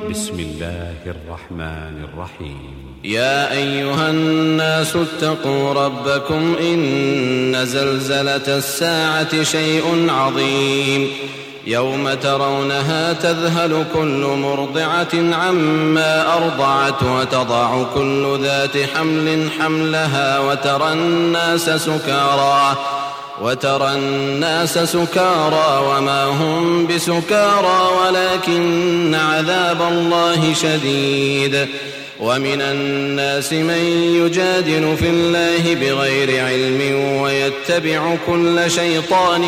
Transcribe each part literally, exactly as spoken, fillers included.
بسم الله الرحمن الرحيم. يا أيها الناس اتقوا ربكم إن زلزلة الساعة شيء عظيم يوم ترونها تذهل كل مرضعة عما أرضعت وتضع كل ذات حمل حملها وترى الناس سكارى وترى الناس سكارى وما هم بسكارى ولكن عذاب الله شديد. ومن الناس من يجادل في الله بغير علم ويتبع كل شيطان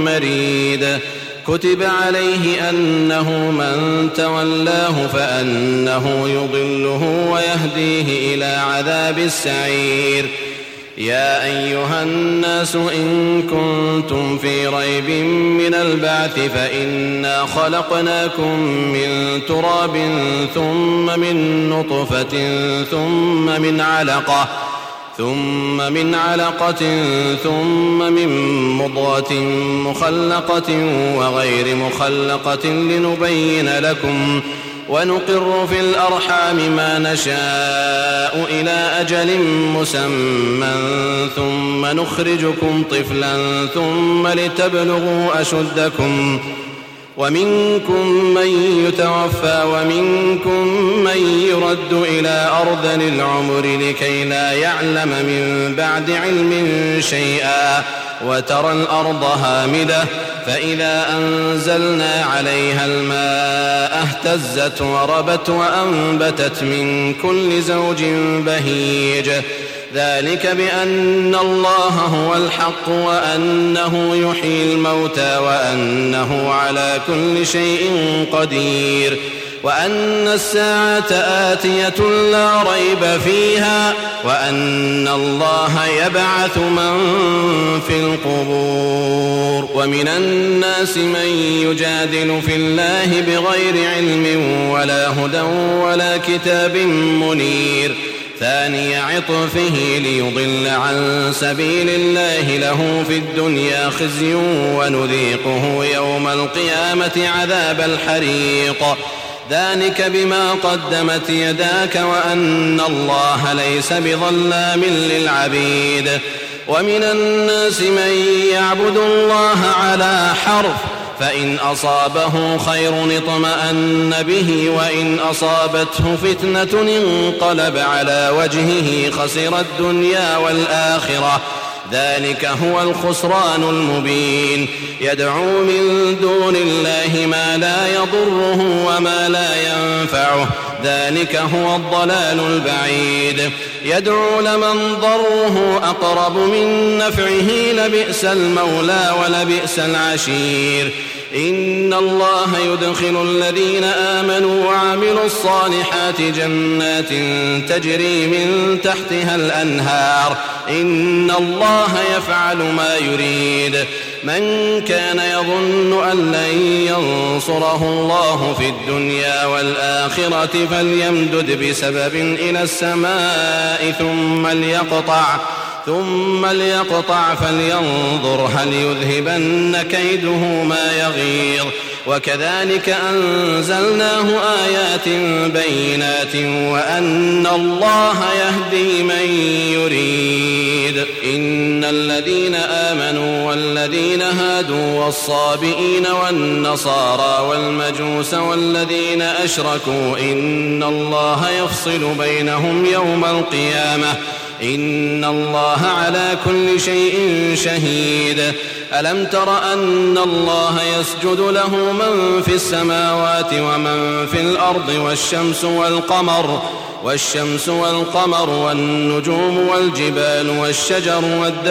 مريد. كتب عليه أنه من تولاه فأنه يضله ويهديه إلى عذاب السعير. يا أيها الناس إن كنتم في ريب من البعث فإنا خلقناكم من تراب ثم من نطفة ثم من علقة ثم من علقة ثم من مضغة مخلقة وغير مخلقة لنبين لكم ونقر في الأرحام ما نشاء إلى أجل مسمى ثم نخرجكم طفلا ثم لتبلغوا أشدكم ومنكم من يتوفى ومنكم من يرد إلى أرذل العمر لكي لا يعلم من بعد علم شيئا. وترى الأرض هامدة فإذا أنزلنا عليها الماء اهتزت وربت وأنبتت من كل زوج بهيج. ذلك بأن الله هو الحق وأنه يحيي الموتى وأنه على كل شيء قدير وأن الساعة آتية لا ريب فيها وأن الله يبعث من في القبور. ومن الناس من يجادل في الله بغير علم ولا هدى ولا كتاب منير. ثاني عطفه ليضل عن سبيل الله له في الدنيا خزي ونذيقه يوم القيامة عذاب الحريق. ذلك بما قدمت يداك وأن الله ليس بظلام للعبيد. ومن الناس من يعبد الله على حرف فإن أصابه خير اطمأن به وإن أصابته فتنة انقلب على وجهه خسر الدنيا والآخرة. ذلك هو الخسران المبين. يدعو من دون الله ما لا يضره وما لا ينفعه ذلك هو الضلال البعيد. يدعو لمن ضره أقرب من نفعه لبئس المولى ولبئس العشير. إن الله يدخل الذين آمنوا وعملوا الصالحات جنات تجري من تحتها الأنهار إن الله يفعل ما يريد. من كان يظن أن لن ينصره الله في الدنيا والآخرة فليمدد بسبب إلى السماء ثم ليقطع ثم ليقطع فلينظر هل يذهبن كيده ما يغيظ. وكذلك أنزلناه آيات بينات وأن الله يهدي من يريد. إن الذين آمنوا والذين هادوا والصابئين والنصارى والمجوس والذين أشركوا إن الله يفصل بينهم يوم القيامة إن الله على كل شيء شهيد. ألم تر أن الله يسجد له من في السماوات ومن في الأرض والشمس والقمر والشمس والقمر والنجوم والجبال والشجر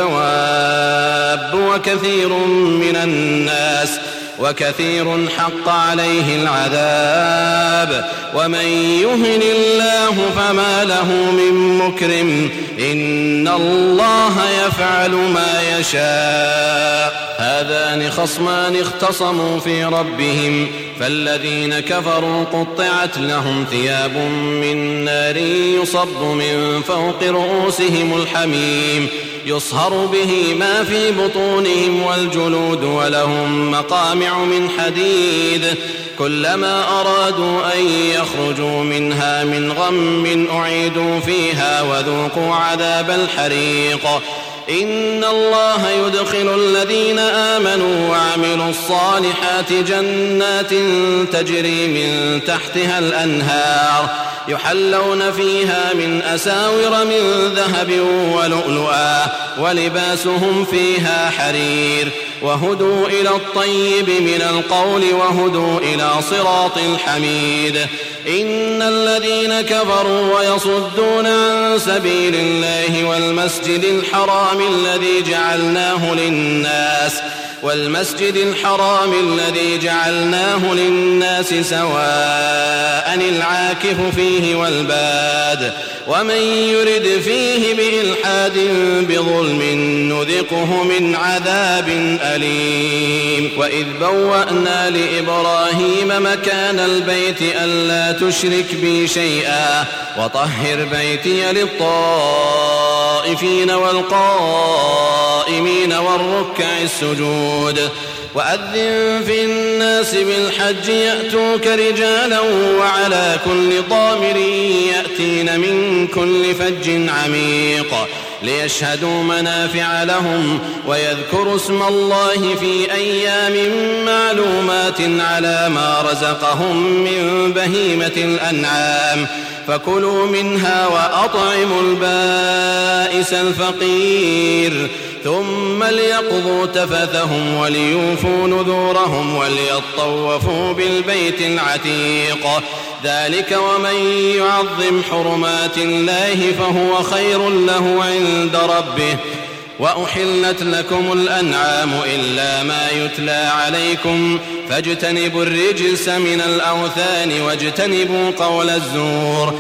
والدواب وكثير من الناس وكثير حق عليه العذاب. ومن يهن الله فما له من مكرم إن الله يفعل ما يشاء. هذان خصمان اختصموا في ربهم فالذين كفروا قطعت لهم ثياب من نار يصب من فوق رؤوسهم الحميم يصهر به ما في بطونهم والجلود ولهم مقامع من حديد كلما أرادوا أن يخرجوا منها من غم أعيدوا فيها وذوقوا عذاب الحريق إن الله يدخل الذين آمنوا وعملوا الصالحات جنات تجري من تحتها الأنهار يحلون فيها من أساور من ذهب ولؤلؤا ولباسهم فيها حرير وهدوا إلى الطيب من القول وهدوا إلى صراط الحميد إن الذين كفروا ويصدون عن سبيل الله والمسجد الحرام الذي جعلناه للناس والمسجد الحرام الذي جعلناه للناس سواء العاكف فيه والباد ومن يرد فيه بإلحاد بظلم نذقه من عذاب أليم وإذ بوأنا لإبراهيم مكان البيت ألا تشرك بي شيئا وطهر بيتي للطائفين والقائمين والركع السجود وأذن في الناس بالحج يأتوك رجالا وعلى كل ضامر يأتين من كل فج عميق ليشهدوا منافع لهم ويذكروا اسم الله في أيام معلومات على ما رزقهم من بهيمة الأنعام فكلوا منها وأطعموا البائس الفقير ثم ليقضوا تفثهم وليوفوا نذورهم وليطوفوا بالبيت العتيق ذلك ومن يعظم حرمات الله فهو خير له عند ربه وأحلت لكم الأنعام إلا ما يتلى عليكم فاجتنبوا الرجس من الأوثان واجتنبوا قول الزور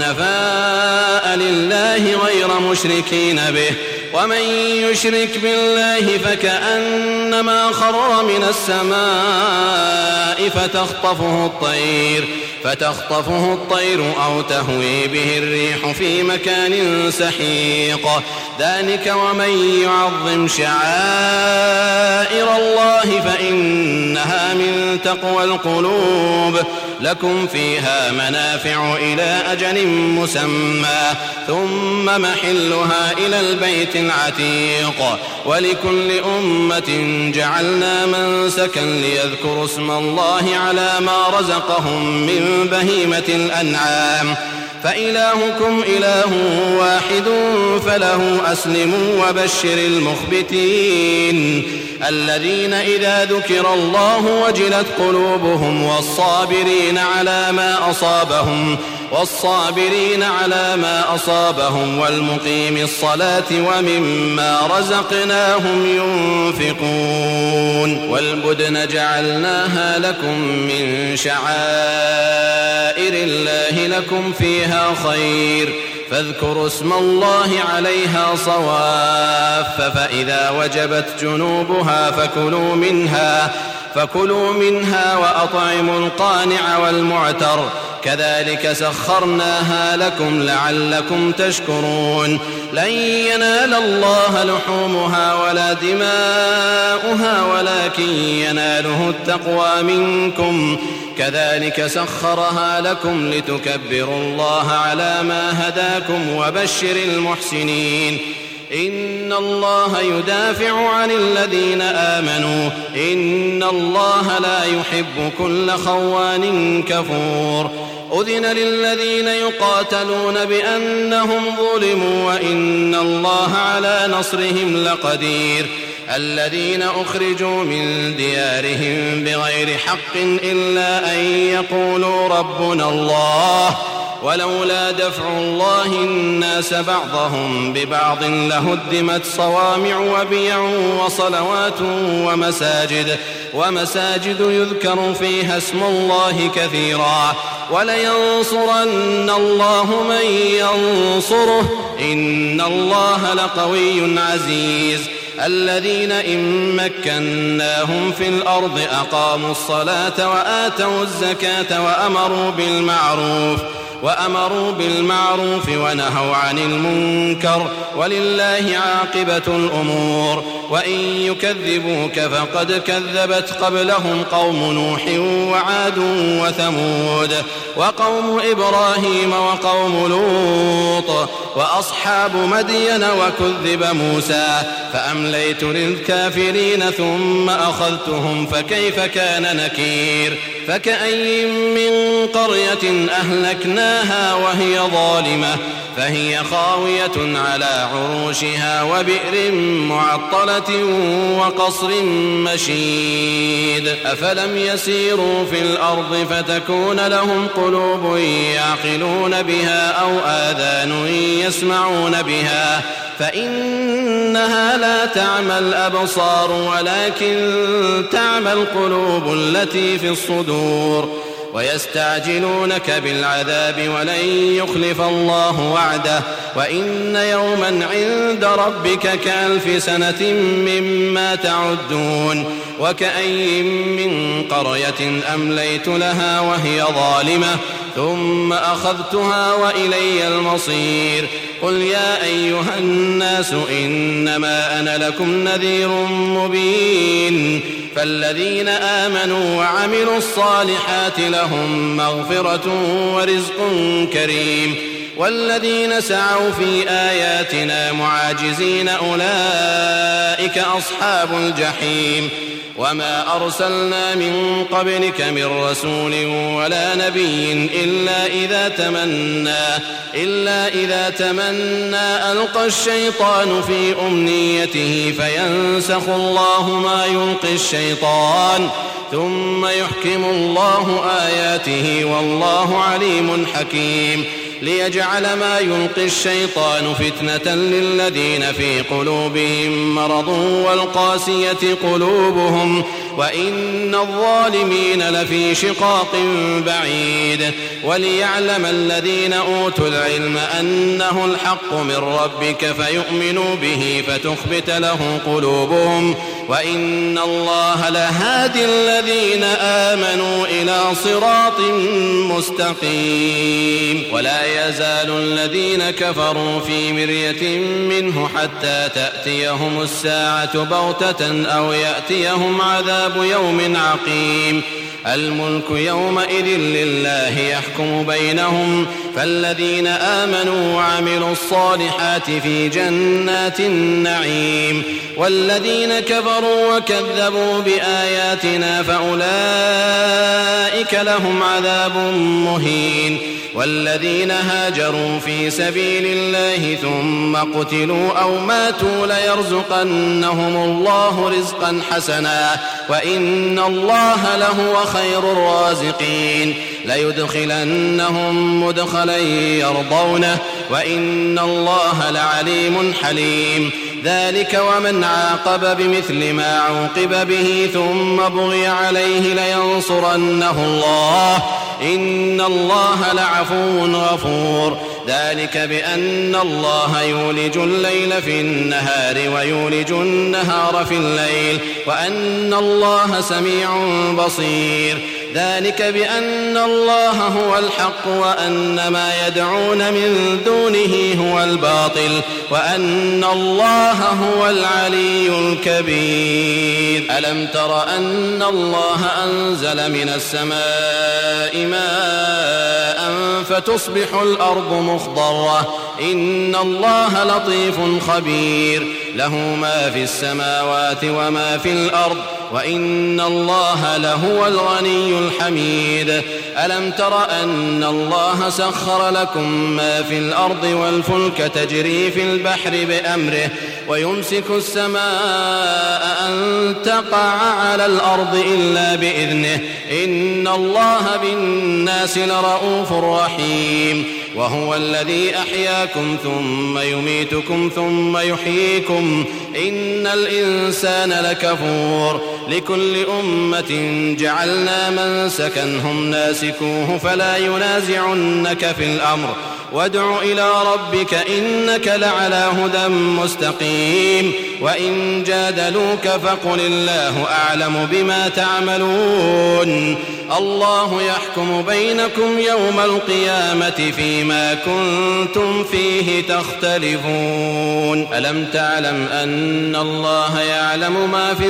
حنفاء لله غير مشركين به ومن يشرك بالله فكأنما خر من السماء فتخطفه الطير فتخطفه الطير أو تهوي به الريح في مكان سحيق ذلك ومن يعظم شعائر الله فإنها من تقوى القلوب لكم فيها منافع إلى أجل مسمى ثم محلها إلى البيت العتيق ولكل أمة جعلنا منسكا ليذكروا اسم الله على ما رزقهم من بهيمة الأنعام فإلهكم إله واحد فله أسلموا وبشر المخبتين الذين إذا ذكر الله وجلت قلوبهم والصابرين على ما أصابهم والصابرين على ما أصابهم والمقيم الصلاة ومما رزقناهم ينفقون والبدن جعلناها لكم من شعائر الله لكم فيها خير فاذكروا اسم الله عليها صواف فإذا وجبت جنوبها فكلوا منها فكلوا منها وأطعموا القانع والمعتر كذلك سخرناها لكم لعلكم تشكرون لن ينال الله لحومها ولا دماؤها ولكن يناله التقوى منكم كذلك سخرها لكم لتكبروا الله على ما هداكم وبشر المحسنين إن الله يدافع عن الذين آمنوا إن الله لا يحب كل خوان كفور أذن للذين يقاتلون بأنهم ظلموا وإن الله على نصرهم لقدير الذين أخرجوا من ديارهم بغير حق إلا أن يقولوا ربنا الله ولولا دفع الله الناس بعضهم ببعض لهدمت صوامع وبيع وصلوات ومساجد ومساجد يذكر فيها اسم الله كثيرا ولينصرن الله من ينصره إن الله لقوي عزيز الذين إن مكناهم في الأرض أقاموا الصلاة وآتوا الزكاة وأمروا بالمعروف وأمروا بالمعروف ونهوا عن المنكر ولله عاقبة الأمور. وإن يكذبوك فقد كذبت قبلهم قوم نوح وعاد وثمود وقوم إبراهيم وقوم لوط وأصحاب مدين وكذب موسى فأمليت للكافرين ثم أخذتهم فكيف كان نكير. فكأي من قرية أهلكناها وهي ظالمة فهي خاوية على عروشها وبئر معطلة وقصر مشيد. أفلم يسيروا في الأرض فتكون لهم قلوب يعقلون بها أو آذان يسمعون بها فإنها لا تعمى الأبصار ولكن تعمى القلوب التي في الصدور. ويستعجلونك بالعذاب ولن يخلف الله وعده وإن يوما عند ربك كألف سنة مما تعدون. وكأي من قرية أمليت لها وهي ظالمة ثم أخذتها وإلي المصير. قل يا أيها الناس إنما أنا لكم نذير مبين. فالذين آمنوا وعملوا الصالحات لهم مغفرة ورزق كريم والذين سعوا في آياتنا معاجزين أولئك أصحاب الجحيم. وما أرسلنا من قبلك من رسول ولا نبي إلا إذا تمنى إلا إذا تمنى ألقى الشيطان في أمنيته فينسخ الله ما يلقي الشيطان ثم يحكم الله آياته والله عليم حكيم. ليجعل ما يلقي الشيطان فتنة للذين في قلوبهم مرض والقاسية قلوبهم وإن الظالمين لفي شقاق بعيد. وليعلم الذين أوتوا العلم أنه الحق من ربك فيؤمنوا به فتخبت له قلوبهم وإن الله لهادي الذين آمنوا إلى صراط مستقيم. ولا يزال الذين كفروا في مرية منه حتى تأتيهم الساعة بغتة أو يأتيهم عذاب يوم عقيم. الملك يومئذ لله يحكم بينهم فالذين آمنوا وعملوا الصالحات في جنات النعيم والذين كفروا وكذبوا بآياتنا فأولئك لهم عذاب مهين. والذين هاجروا في سبيل الله ثم قتلوا أو ماتوا ليرزقنهم الله رزقا حسنا وإن الله لهو خير الرازقين. ليدخلنهم مدخلا يرضونه وإن الله لعليم حليم. ذلك ومن عاقب بمثل ما عوقب به ثم بغي عليه لينصرنه الله إن الله لعفو غفور. ذلك بأن الله يولج الليل في النهار ويولج النهار في الليل وأن الله سميع بصير. ذلك بأن الله هو الحق وأن ما يدعون من دونه هو الباطل وأن الله هو العلي الكبير. ألم تر أن الله أنزل من السماء ماء فتصبح الأرض مخضرة إن الله لطيف خبير. له ما في السماوات وما في الأرض وإن الله لهو الغني الحميد. ألم تر أن الله سخر لكم ما في الأرض والفلك تجري في البحر بأمره ويمسك السماء أن تقع على الأرض إلا بإذنه إن الله بالناس لرؤوف رحيم. وهو الذي أحياكم ثم يميتكم ثم يحييكم إن الإنسان لكفور. لكل أمة جعلنا منسكا هم ناسكوه فلا ينازعنك في الأمر وادع إلى ربك إنك لعلى هدى مستقيم. وإن جادلوك فقل الله أعلم بما تعملون الله يحكم بينكم يوم القيامة فيما كنتم فيه تختلفون ألم تعلم أن الله يعلم ما في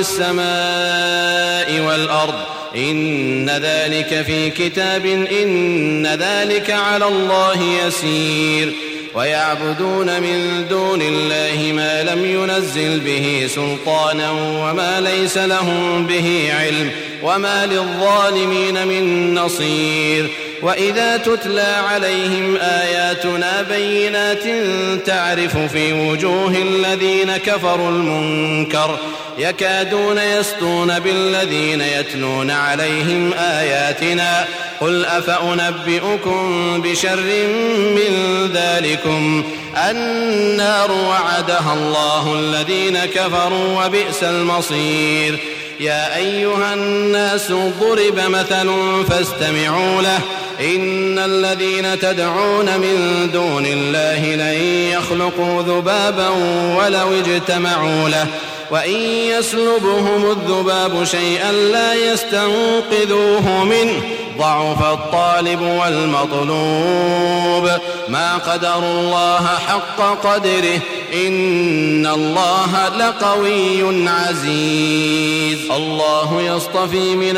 السماء والأرض إن ذلك في كتاب إن ذلك على الله يسير ويعبدون من دون الله ما لم ينزل به سلطانا وما ليس لهم به علم وما للظالمين من نصير وإذا تتلى عليهم آياتنا بينات تعرف في وجوه الذين كفروا المنكر يكادون يسطون بالذين يتلون عليهم آياتنا قل أفأنبئكم بشر من ذلكم النار وعدها الله الذين كفروا وبئس المصير يا أيها الناس ضرب مثل فاستمعوا له إن الذين تدعون من دون الله لن يخلقوا ذبابا ولو اجتمعوا له وإن يسلبهم الذباب شيئا لا يستنقذوه منه ضعف الطالب والمطلوب ما قدر الله حق قدره إن الله لقوي عزيز الله يصطفي من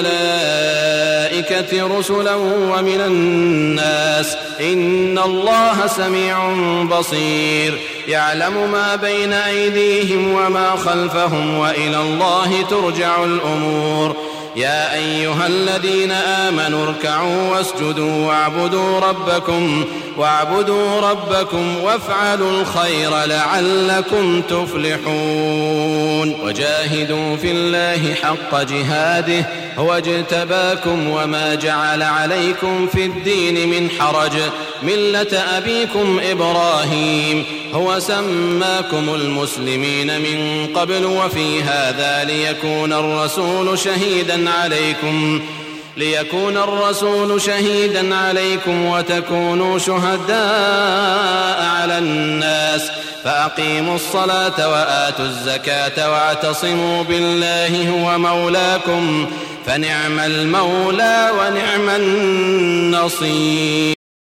الملائكة رسلا ومن الناس إن الله سميع بصير يعلم ما بين أيديهم وما خلفهم وإلى الله ترجع الأمور يا أيها الذين آمنوا اركعوا واسجدوا واعبدوا ربكم واعبدوا ربكم وافعلوا الخير لعلكم تفلحون وجاهدوا في الله حق جهاده هو اجتباكم وما جعل عليكم في الدين من حرج ملة أبيكم إبراهيم هو سماكم المسلمين من قبل وفي هذا ليكون الرسول شهيدا عليكم ليكون الرسول شهيدا عليكم وتكونوا شهداء على الناس فأقيموا الصلاة وآتوا الزكاة واعتصموا بالله هو مولاكم فنعم المولى ونعم النصير.